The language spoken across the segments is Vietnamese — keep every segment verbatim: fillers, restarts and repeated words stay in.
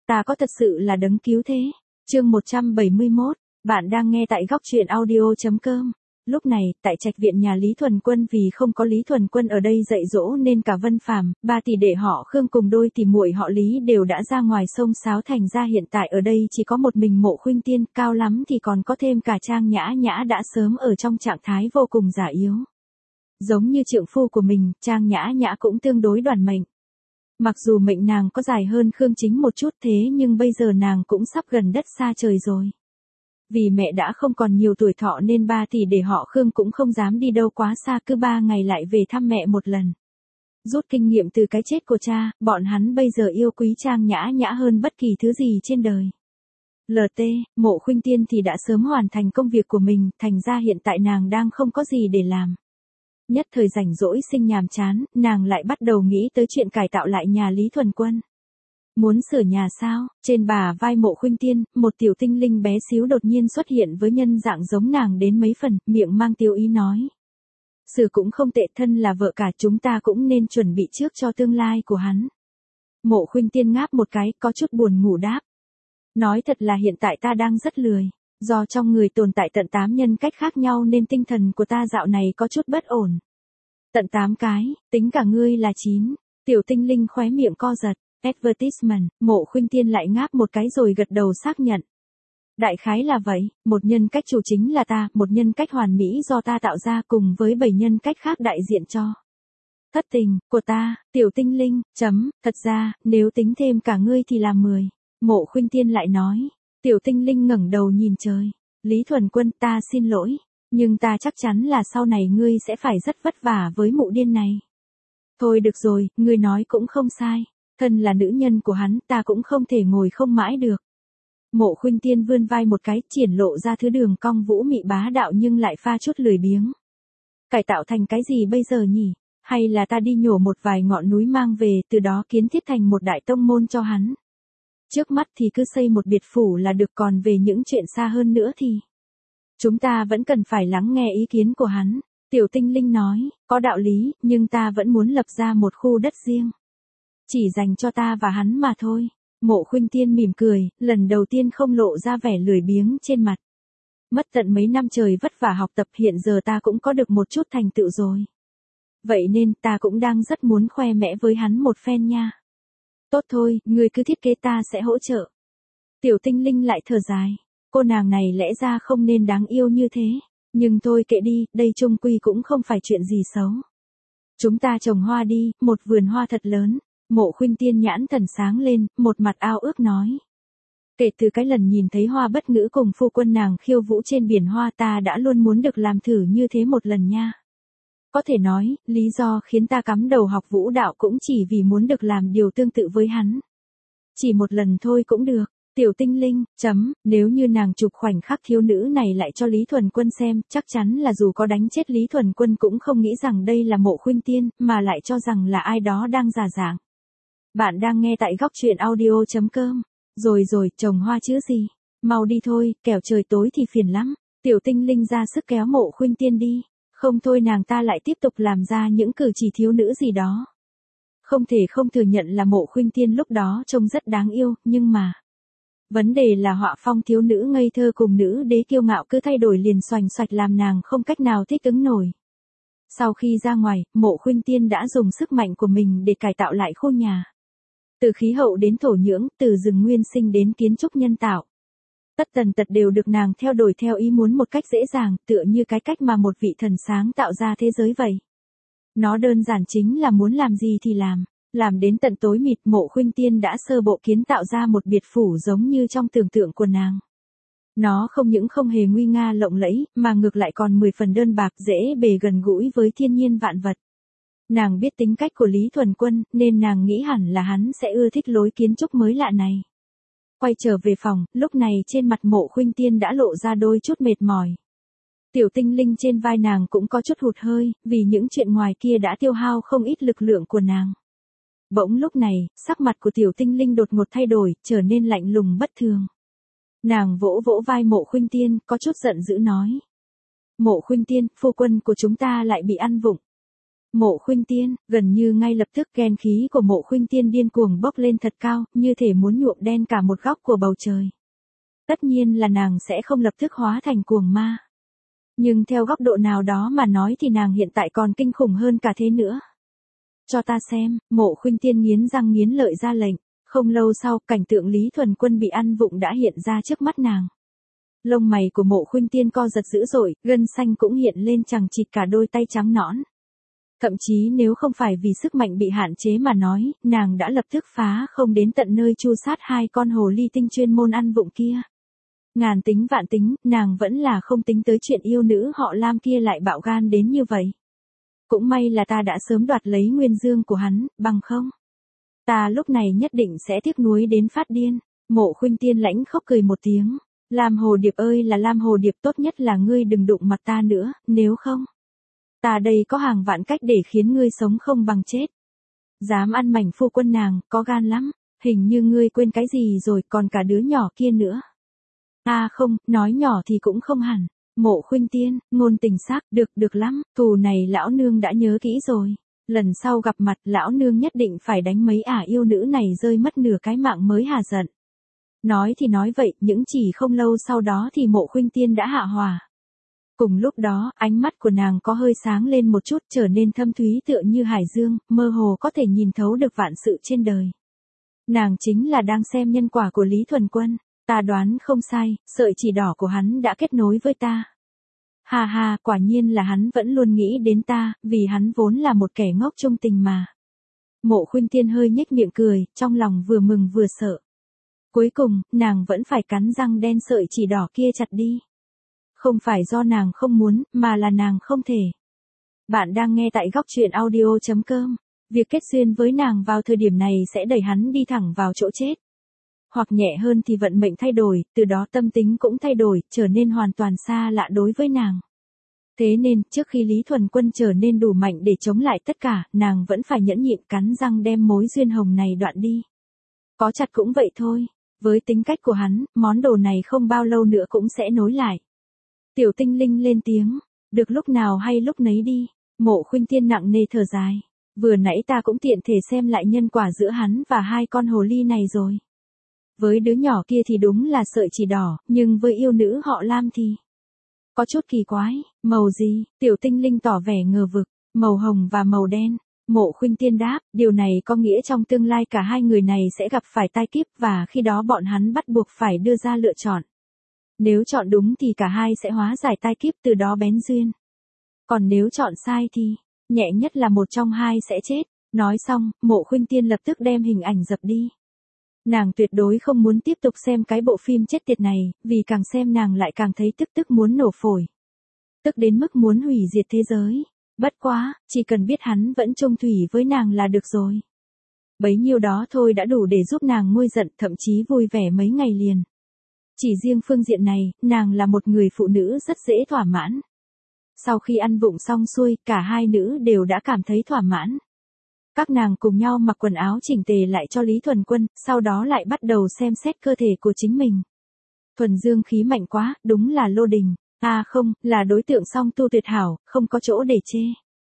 Ta có thật sự là đấng cứu thế. Chương một trăm bảy mươi mốt, bạn đang nghe tại góc truyện audio chấm com. Lúc này, tại trạch viện nhà Lý Thuần Quân vì không có Lý Thuần Quân ở đây dạy dỗ nên cả Vân Phàm, ba tỷ đệ họ Khương cùng đôi tỷ muội họ Lý đều đã ra ngoài sông sáo, thành ra hiện tại ở đây chỉ có một mình Mộ Khuynh Tiên, cao lắm thì còn có thêm cả Trang Nhã Nhã đã sớm ở trong trạng thái vô cùng già yếu. Giống như trượng phu của mình, Trang Nhã Nhã cũng tương đối đoản mệnh. Mặc dù mệnh nàng có dài hơn Khương Chính một chút thế nhưng bây giờ nàng cũng sắp gần đất xa trời rồi. Vì mẹ đã không còn nhiều tuổi thọ nên ba tỷ để họ Khương cũng không dám đi đâu quá xa, cứ ba ngày lại về thăm mẹ một lần. Rút kinh nghiệm từ cái chết của cha, bọn hắn bây giờ yêu quý Trang Nhã Nhã hơn bất kỳ thứ gì trên đời. lờ tê, Mộ Khuynh Tiên thì đã sớm hoàn thành công việc của mình, thành ra hiện tại nàng đang không có gì để làm. Nhất thời rảnh rỗi sinh nhàm chán, nàng lại bắt đầu nghĩ tới chuyện cải tạo lại nhà Lý Thuần Quân. Muốn sửa nhà sao? Trên bả vai Mộ Khuynh Tiên, một tiểu tinh linh bé xíu đột nhiên xuất hiện với nhân dạng giống nàng đến mấy phần, miệng mang tiêu ý nói. Sửa cũng không tệ, thân là vợ cả chúng ta cũng nên chuẩn bị trước cho tương lai của hắn. Mộ Khuynh Tiên ngáp một cái, có chút buồn ngủ đáp. Nói thật là hiện tại ta đang rất lười. Do trong người tồn tại tận tám nhân cách khác nhau nên tinh thần của ta dạo này có chút bất ổn. Tận tám cái, tính cả ngươi là chín. Tiểu tinh linh khóe miệng co giật. Advertisement, Mộ Khuynh Tiên lại ngáp một cái rồi gật đầu xác nhận. Đại khái là vậy, một nhân cách chủ chính là ta, một nhân cách hoàn mỹ do ta tạo ra cùng với bảy nhân cách khác đại diện cho thất tình của ta, tiểu tinh linh, chấm, thật ra, nếu tính thêm cả ngươi thì là mười. Mộ Khuynh Tiên lại nói. Tiểu tinh linh ngẩng đầu nhìn trời. Lý Thuần Quân, ta xin lỗi, nhưng ta chắc chắn là sau này ngươi sẽ phải rất vất vả với mụ điên này. Thôi được rồi, ngươi nói cũng không sai. Thân là nữ nhân của hắn, ta cũng không thể ngồi không mãi được. Mộ Khuynh Tiên vươn vai một cái, triển lộ ra thứ đường cong vũ mị bá đạo nhưng lại pha chút lười biếng. Cải tạo thành cái gì bây giờ nhỉ? Hay là ta đi nhổ một vài ngọn núi mang về, từ đó kiến thiết thành một đại tông môn cho hắn? Trước mắt thì cứ xây một biệt phủ là được, còn về những chuyện xa hơn nữa thì chúng ta vẫn cần phải lắng nghe ý kiến của hắn. Tiểu tinh linh nói, có đạo lý, nhưng ta vẫn muốn lập ra một khu đất riêng. Chỉ dành cho ta và hắn mà thôi. Mộ Khuynh Tiên mỉm cười, lần đầu tiên không lộ ra vẻ lười biếng trên mặt. Mất tận mấy năm trời vất vả học tập, hiện giờ ta cũng có được một chút thành tựu rồi. Vậy nên ta cũng đang rất muốn khoe mẽ với hắn một phen nha. Tốt thôi, ngươi cứ thiết kế, ta sẽ hỗ trợ. Tiểu tinh linh lại thở dài. Cô nàng này lẽ ra không nên đáng yêu như thế. Nhưng thôi kệ đi, đây chung quy cũng không phải chuyện gì xấu. Chúng ta trồng hoa đi, một vườn hoa thật lớn. Mộ Khuynh Tiên nhãn thần sáng lên, một mặt ao ước nói. Kể từ cái lần nhìn thấy Hoa Bất Ngữ cùng phu quân nàng khiêu vũ trên biển hoa, ta đã luôn muốn được làm thử như thế một lần nha. Có thể nói, lý do khiến ta cắm đầu học vũ đạo cũng chỉ vì muốn được làm điều tương tự với hắn. Chỉ một lần thôi cũng được. Tiểu tinh linh, chấm, nếu như nàng chụp khoảnh khắc thiếu nữ này lại cho Lý Thuần Quân xem, chắc chắn là dù có đánh chết Lý Thuần Quân cũng không nghĩ rằng đây là Mộ Khuynh Tiên, mà lại cho rằng là ai đó đang giả dạng. Bạn đang nghe tại góc truyện audio chấm com. Rồi rồi, trồng hoa chứ gì. Mau đi thôi, kẻo trời tối thì phiền lắm. Tiểu tinh linh ra sức kéo Mộ Khuynh Tiên đi. Không thôi nàng ta lại tiếp tục làm ra những cử chỉ thiếu nữ gì đó. Không thể không thừa nhận là Mộ Khuynh Tiên lúc đó trông rất đáng yêu, nhưng mà vấn đề là họa phong thiếu nữ ngây thơ cùng nữ đế kiêu ngạo cứ thay đổi liền xoành xoạch làm nàng không cách nào thích ứng nổi. Sau khi ra ngoài, Mộ Khuynh Tiên đã dùng sức mạnh của mình để cải tạo lại khu nhà. Từ khí hậu đến thổ nhưỡng, từ rừng nguyên sinh đến kiến trúc nhân tạo. Tất tần tật đều được nàng theo đuổi theo ý muốn một cách dễ dàng, tựa như cái cách mà một vị thần sáng tạo ra thế giới vậy. Nó đơn giản chính là muốn làm gì thì làm. Làm đến tận tối mịt, Mộ Khuynh Tiên đã sơ bộ kiến tạo ra một biệt phủ giống như trong tưởng tượng của nàng. Nó không những không hề nguy nga lộng lẫy, mà ngược lại còn mười phần đơn bạc, dễ bề gần gũi với thiên nhiên vạn vật. Nàng biết tính cách của Lý Thuần Quân, nên nàng nghĩ hẳn là hắn sẽ ưa thích lối kiến trúc mới lạ này. Quay trở về phòng, lúc này trên mặt Mộ Khuynh Tiên đã lộ ra đôi chút mệt mỏi. Tiểu tinh linh trên vai nàng cũng có chút hụt hơi, vì những chuyện ngoài kia đã tiêu hao không ít lực lượng của nàng. Bỗng lúc này, sắc mặt của tiểu tinh linh đột ngột thay đổi, trở nên lạnh lùng bất thường. Nàng vỗ vỗ vai Mộ Khuynh Tiên, có chút giận dữ nói. Mộ Khuynh Tiên, phu quân của chúng ta lại bị ăn vụng. Mộ Khuynh Tiên, gần như ngay lập tức ghen khí của Mộ Khuynh Tiên điên cuồng bốc lên thật cao, như thể muốn nhuộm đen cả một góc của bầu trời. Tất nhiên là nàng sẽ không lập tức hóa thành cuồng ma. Nhưng theo góc độ nào đó mà nói thì nàng hiện tại còn kinh khủng hơn cả thế nữa. Cho ta xem, Mộ Khuynh Tiên nghiến răng nghiến lợi ra lệnh. Không lâu sau, cảnh tượng Lý Thuần Quân bị ăn vụng đã hiện ra trước mắt nàng. Lông mày của Mộ Khuynh Tiên co giật dữ dội, gân xanh cũng hiện lên chằng chịt cả đôi tay trắng nõn. Thậm chí nếu không phải vì sức mạnh bị hạn chế mà nói, nàng đã lập tức phá không đến tận nơi chu sát hai con hồ ly tinh chuyên môn ăn vụng kia. Ngàn tính vạn tính, nàng vẫn là không tính tới chuyện yêu nữ họ Lam kia lại bạo gan đến như vậy. Cũng may là ta đã sớm đoạt lấy nguyên dương của hắn, bằng không. Ta lúc này nhất định sẽ tiếc nuối đến phát điên. Mộ Khuynh Tiên lãnh khóc cười một tiếng. Lam Hồ Điệp ơi là Lam Hồ Điệp, tốt nhất là ngươi đừng đụng mặt ta nữa, nếu không. Ta đây có hàng vạn cách để khiến ngươi sống không bằng chết. Dám ăn mảnh phu quân nàng, có gan lắm. Hình như ngươi quên cái gì rồi, còn cả đứa nhỏ kia nữa. À không, nói nhỏ thì cũng không hẳn. Mộ Khuynh Tiên, ngôn tình xác, được được lắm, thù này lão nương đã nhớ kỹ rồi. Lần sau gặp mặt lão nương nhất định phải đánh mấy ả yêu nữ này rơi mất nửa cái mạng mới hà giận. Nói thì nói vậy, những chỉ không lâu sau đó thì Mộ Khuynh Tiên đã hạ hỏa. Cùng lúc đó, ánh mắt của nàng có hơi sáng lên một chút, trở nên thâm thúy tựa như hải dương, mơ hồ có thể nhìn thấu được vạn sự trên đời. Nàng chính là đang xem nhân quả của Lý Thuần Quân. Ta đoán không sai, sợi chỉ đỏ của hắn đã kết nối với ta. Ha ha, quả nhiên là hắn vẫn luôn nghĩ đến ta, vì hắn vốn là một kẻ ngốc trung tình mà. Mộ Khuynh Tiên hơi nhếch miệng cười, trong lòng vừa mừng vừa sợ. Cuối cùng, nàng vẫn phải cắn răng đen sợi chỉ đỏ kia chặt đi. Không phải do nàng không muốn, mà là nàng không thể. Bạn đang nghe tại góc truyện audio chấm com. Việc kết duyên với nàng vào thời điểm này sẽ đẩy hắn đi thẳng vào chỗ chết. Hoặc nhẹ hơn thì vận mệnh thay đổi, từ đó tâm tính cũng thay đổi, trở nên hoàn toàn xa lạ đối với nàng. Thế nên, trước khi Lý Thuần Quân trở nên đủ mạnh để chống lại tất cả, nàng vẫn phải nhẫn nhịn cắn răng đem mối duyên hồng này đoạn đi. Có chặt cũng vậy thôi, với tính cách của hắn, món đồ này không bao lâu nữa cũng sẽ nối lại. Tiểu Tinh Linh lên tiếng, được lúc nào hay lúc nấy đi. Mộ Khuynh Tiên nặng nề thở dài. Vừa nãy ta cũng tiện thể xem lại nhân quả giữa hắn và hai con hồ ly này rồi. Với đứa nhỏ kia thì đúng là sợi chỉ đỏ, nhưng với yêu nữ họ Lam thì có chút kỳ quái. Màu gì? Tiểu Tinh Linh tỏ vẻ ngờ vực. Màu hồng và màu đen. Mộ Khuynh Tiên đáp, điều này có nghĩa trong tương lai cả hai người này sẽ gặp phải tai kiếp và khi đó bọn hắn bắt buộc phải đưa ra lựa chọn. Nếu chọn đúng thì cả hai sẽ hóa giải tai kiếp, từ đó bén duyên. Còn nếu chọn sai thì, nhẹ nhất là một trong hai sẽ chết. Nói xong, Mộ Khuynh Tiên lập tức đem hình ảnh dập đi. Nàng tuyệt đối không muốn tiếp tục xem cái bộ phim chết tiệt này, vì càng xem nàng lại càng thấy tức tức muốn nổ phổi. Tức đến mức muốn hủy diệt thế giới. Bất quá, chỉ cần biết hắn vẫn chung thủy với nàng là được rồi. Bấy nhiêu đó thôi đã đủ để giúp nàng nguôi giận, thậm chí vui vẻ mấy ngày liền. Chỉ riêng phương diện này, nàng là một người phụ nữ rất dễ thỏa mãn. Sau khi ăn vụng xong xuôi, cả hai nữ đều đã cảm thấy thỏa mãn. Các nàng cùng nhau mặc quần áo chỉnh tề lại cho Lý Thuần Quân, sau đó lại bắt đầu xem xét cơ thể của chính mình. Thuần dương khí mạnh quá, đúng là lô đình. À không, là đối tượng song tu tuyệt hảo, không có chỗ để chê.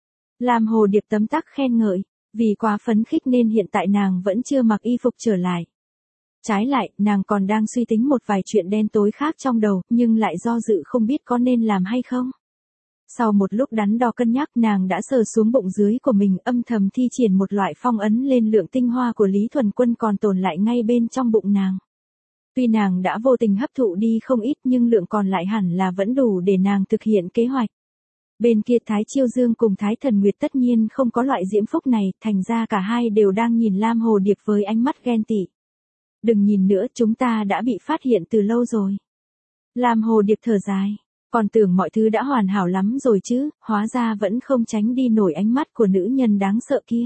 Lam Hồ Điệp tấm tắc khen ngợi, vì quá phấn khích nên hiện tại nàng vẫn chưa mặc y phục trở lại. Trái lại, nàng còn đang suy tính một vài chuyện đen tối khác trong đầu, nhưng lại do dự không biết có nên làm hay không. Sau một lúc đắn đo cân nhắc, nàng đã sờ xuống bụng dưới của mình, âm thầm thi triển một loại phong ấn lên lượng tinh hoa của Lý Thuần Quân còn tồn lại ngay bên trong bụng nàng. Tuy nàng đã vô tình hấp thụ đi không ít nhưng lượng còn lại hẳn là vẫn đủ để nàng thực hiện kế hoạch. Bên kia Thái Chiêu Dương cùng Thái Thần Nguyệt tất nhiên không có loại diễm phúc này, thành ra cả hai đều đang nhìn Lam Hồ Điệp với ánh mắt ghen tị. Đừng nhìn nữa, chúng ta đã bị phát hiện từ lâu rồi. Lam Hồ Điệp thở dài, còn tưởng mọi thứ đã hoàn hảo lắm rồi chứ, hóa ra vẫn không tránh đi nổi ánh mắt của nữ nhân đáng sợ kia.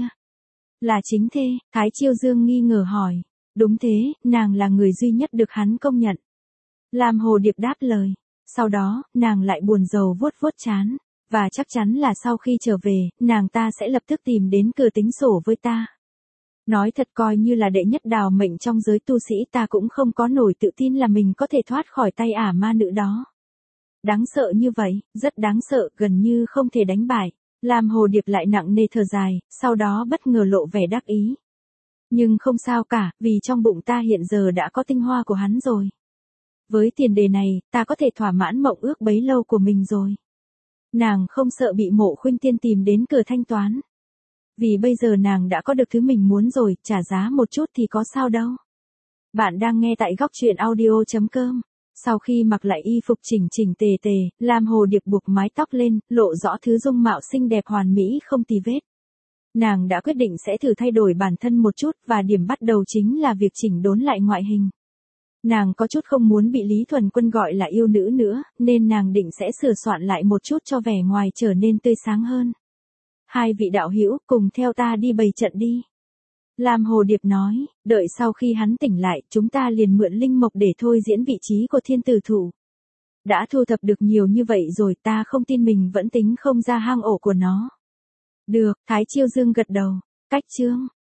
Là chính thê, Thái Chiêu Dương nghi ngờ hỏi. Đúng thế, nàng là người duy nhất được hắn công nhận. Lam Hồ Điệp đáp lời. Sau đó, nàng lại buồn rầu vuốt vuốt trán. Và chắc chắn là sau khi trở về, nàng ta sẽ lập tức tìm đến cửa tính sổ với ta. Nói thật, coi như là đệ nhất đào mệnh trong giới tu sĩ, ta cũng không có nổi tự tin là mình có thể thoát khỏi tay ả ma nữ đó. Đáng sợ như vậy, rất đáng sợ, gần như không thể đánh bại. Lam Hồ Điệp lại nặng nề thở dài, sau đó bất ngờ lộ vẻ đắc ý. Nhưng không sao cả, vì trong bụng ta hiện giờ đã có tinh hoa của hắn rồi. Với tiền đề này, ta có thể thỏa mãn mộng ước bấy lâu của mình rồi. Nàng không sợ bị Mộ Khuynh Tiên tìm đến cửa thanh toán. Vì bây giờ nàng đã có được thứ mình muốn rồi, trả giá một chút thì có sao đâu. Bạn đang nghe tại góc truyện audio.com. Sau khi mặc lại y phục chỉnh chỉnh tề tề, Lam Hồ Điệp buộc mái tóc lên, lộ rõ thứ dung mạo xinh đẹp hoàn mỹ không tì vết. Nàng đã quyết định sẽ thử thay đổi bản thân một chút, và điểm bắt đầu chính là việc chỉnh đốn lại ngoại hình. Nàng có chút không muốn bị Lý Thuần Quân gọi là yêu nữ nữa, nên nàng định sẽ sửa soạn lại một chút cho vẻ ngoài trở nên tươi sáng hơn. Hai vị đạo hữu, cùng theo ta đi bày trận đi. Lam Hồ Điệp nói, đợi sau khi hắn tỉnh lại, chúng ta liền mượn linh mộc để thôi diễn vị trí của thiên tử thủ. Đã thu thập được nhiều như vậy rồi, ta không tin mình vẫn tính không ra hang ổ của nó. Được, Thái Chiêu Dương gật đầu. Cách chương